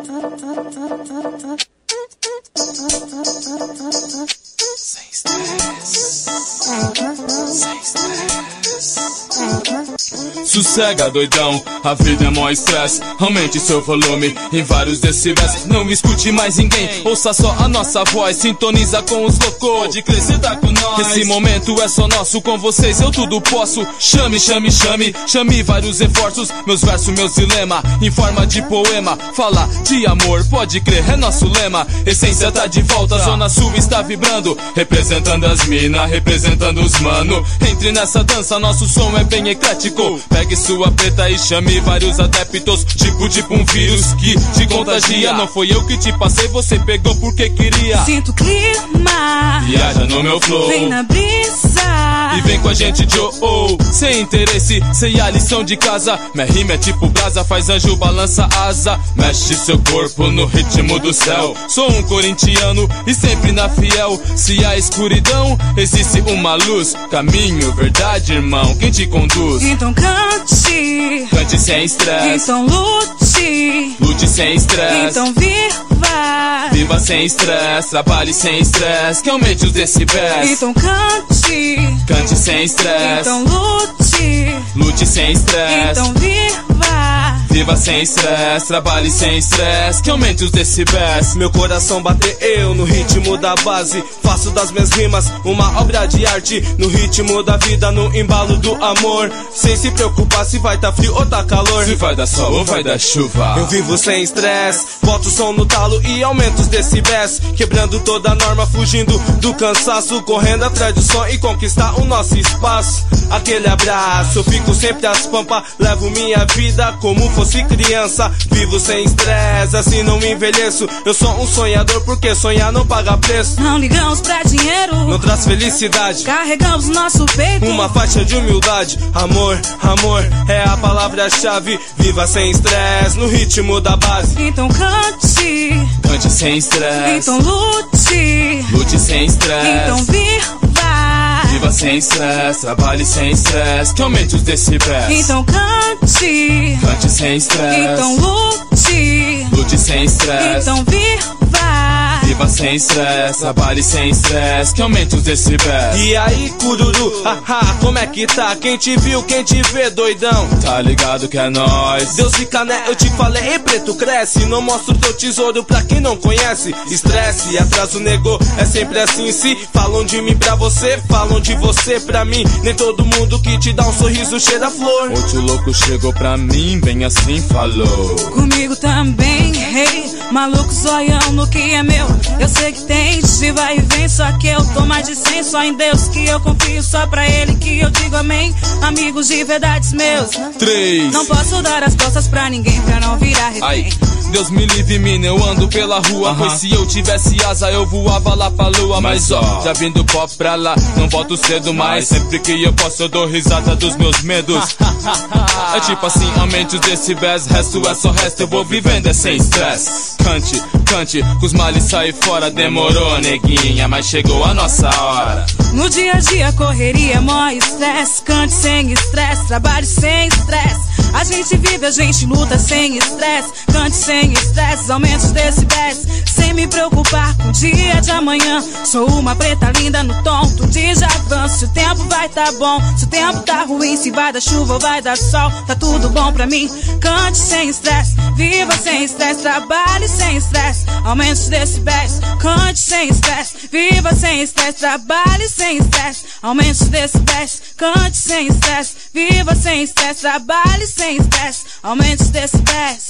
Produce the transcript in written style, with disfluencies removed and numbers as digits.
Sem estresse, sem estresse. Sossega, doidão, a vida é mó estresse. Aumente seu volume em vários decibéis. Não escute mais ninguém, ouça só a nossa voz. Sintoniza com os loucos, pode crer, cê tá com nós. Esse momento é só nosso, com vocês eu tudo posso. Chame, chame, chame, chame vários reforços. Meus versos, meus dilema, em forma de poema. Fala de amor, pode crer, é nosso lema. Essência tá de volta, Zona Sul está vibrando. Representando as mina, representando os mano. Entre nessa dança, nosso som é bem eclético. Pegue sua preta e chame vários adeptos. Tipo um vírus que te contagia. Não foi eu que te passei, você pegou porque queria. Sinto o clima, viaja no meu flow, vem na brisa e vem com a gente, Joe. Sem interesse, sei a lição de casa. Minha rima é tipo brasa, faz anjo, balança asa. Mexe seu corpo no ritmo do céu. Sou um corintiano e sempre na fiel. Se há escuridão, existe uma luz. Caminho, verdade, irmão, quem te conduz? Então cante, cante sem estresse. Então lute, lute sem estresse. Então viva, viva sem estresse. Trabalhe sem estresse, que aumente os decibéis. Então cante, cante sem estresse. Então lute, lute sem estresse. Então viva, viva sem estresse. Trabalhe sem estresse, que aumente os decibéis. Meu coração bate eu no ritmo da base. Faço das minhas rimas uma obra de arte. No ritmo da vida, no embalo do amor. Sem se preocupar se vai tá frio ou tá calor. Se vai dar sol ou vai dar chuva. Eu vivo sem estresse, boto o som no talo e aumento os decibéis. Quebrando toda a norma, fugindo do cansaço. Correndo atrás do som e conquistar o nosso espaço. Aquele abraço, eu fico sempre às pampas. Levo minha vida como fosse criança. Vivo sem estresse, assim não me envelheço. Eu sou um sonhador porque sonhar não paga preço. Não ligamos pra dinheiro, não traz felicidade. Carregamos nosso peito uma faixa de humildade. Amor, amor é a palavra-chave. Viva sem estresse, no ritmo da base. Então cante, cante sem estresse. Então lute, lute sem estresse. Então viva, viva sem estresse. Trabalhe sem estresse, que aumente os decibéis. Então cante, cante sem estresse. Então lute, lute sem estresse. Então viva, viva sem estresse. Trabalhe sem estresse, que aumente os decibéis. E aí, cururu, haha, como é que tá? Quem te viu, quem te vê, doidão? Tá ligado que é nóis. Deus fica, né? Eu te falei, ei preto, cresce. Não mostra o teu tesouro pra quem não conhece. Estresse, atraso, negou, é sempre assim. Se falam de mim pra você, falam de você pra mim. Nem todo mundo que te dá um sorriso cheira flor. Outro louco chegou pra mim, bem assim falou. Comigo também, hey, maluco zoião no que é meu. Eu sei que tem de vai e vem, só que eu tô mais de 100. Só em Deus que eu confio, só pra Ele que eu digo amém. Amigos de verdades meus, 3. Não posso dar as costas pra ninguém pra não virar refém. Ai, Deus me livre, mina, eu ando pela rua. Pois se eu tivesse asa, eu voava lá pra lua. Mas ó, já vim do pop pra lá, não volto cedo mais. Sempre que eu posso, eu dou risada dos meus medos. É tipo assim, aumente os decibéis. Resto é só resto, eu vou vivendo é sem estresse. Cante, cante, com os males sai fora. Demorou, neguinha, mas chegou a nossa hora. No dia a dia, correria, mó estresse. Cante sem estresse, trabalhe sem estresse. A gente vive, a gente luta sem estresse. Cante sem estresse, aumente os decibéis. Sem me preocupar com o dia de amanhã. Sou uma preta linda no tom, tudo já avança. Se o tempo vai tá bom, se o tempo tá ruim, se vai dar chuva ou vai dar sol, tá tudo bom pra mim. Cante sem estresse, viva sem estresse, trabalhe sem estresse, aumente os decibéis. Cante sem estresse, viva sem estresse, trabalhe sem estresse, aumente os decibéis. Cante sem estresse, viva sem estresse, trabalhe sem estresse, aumente os decibéis.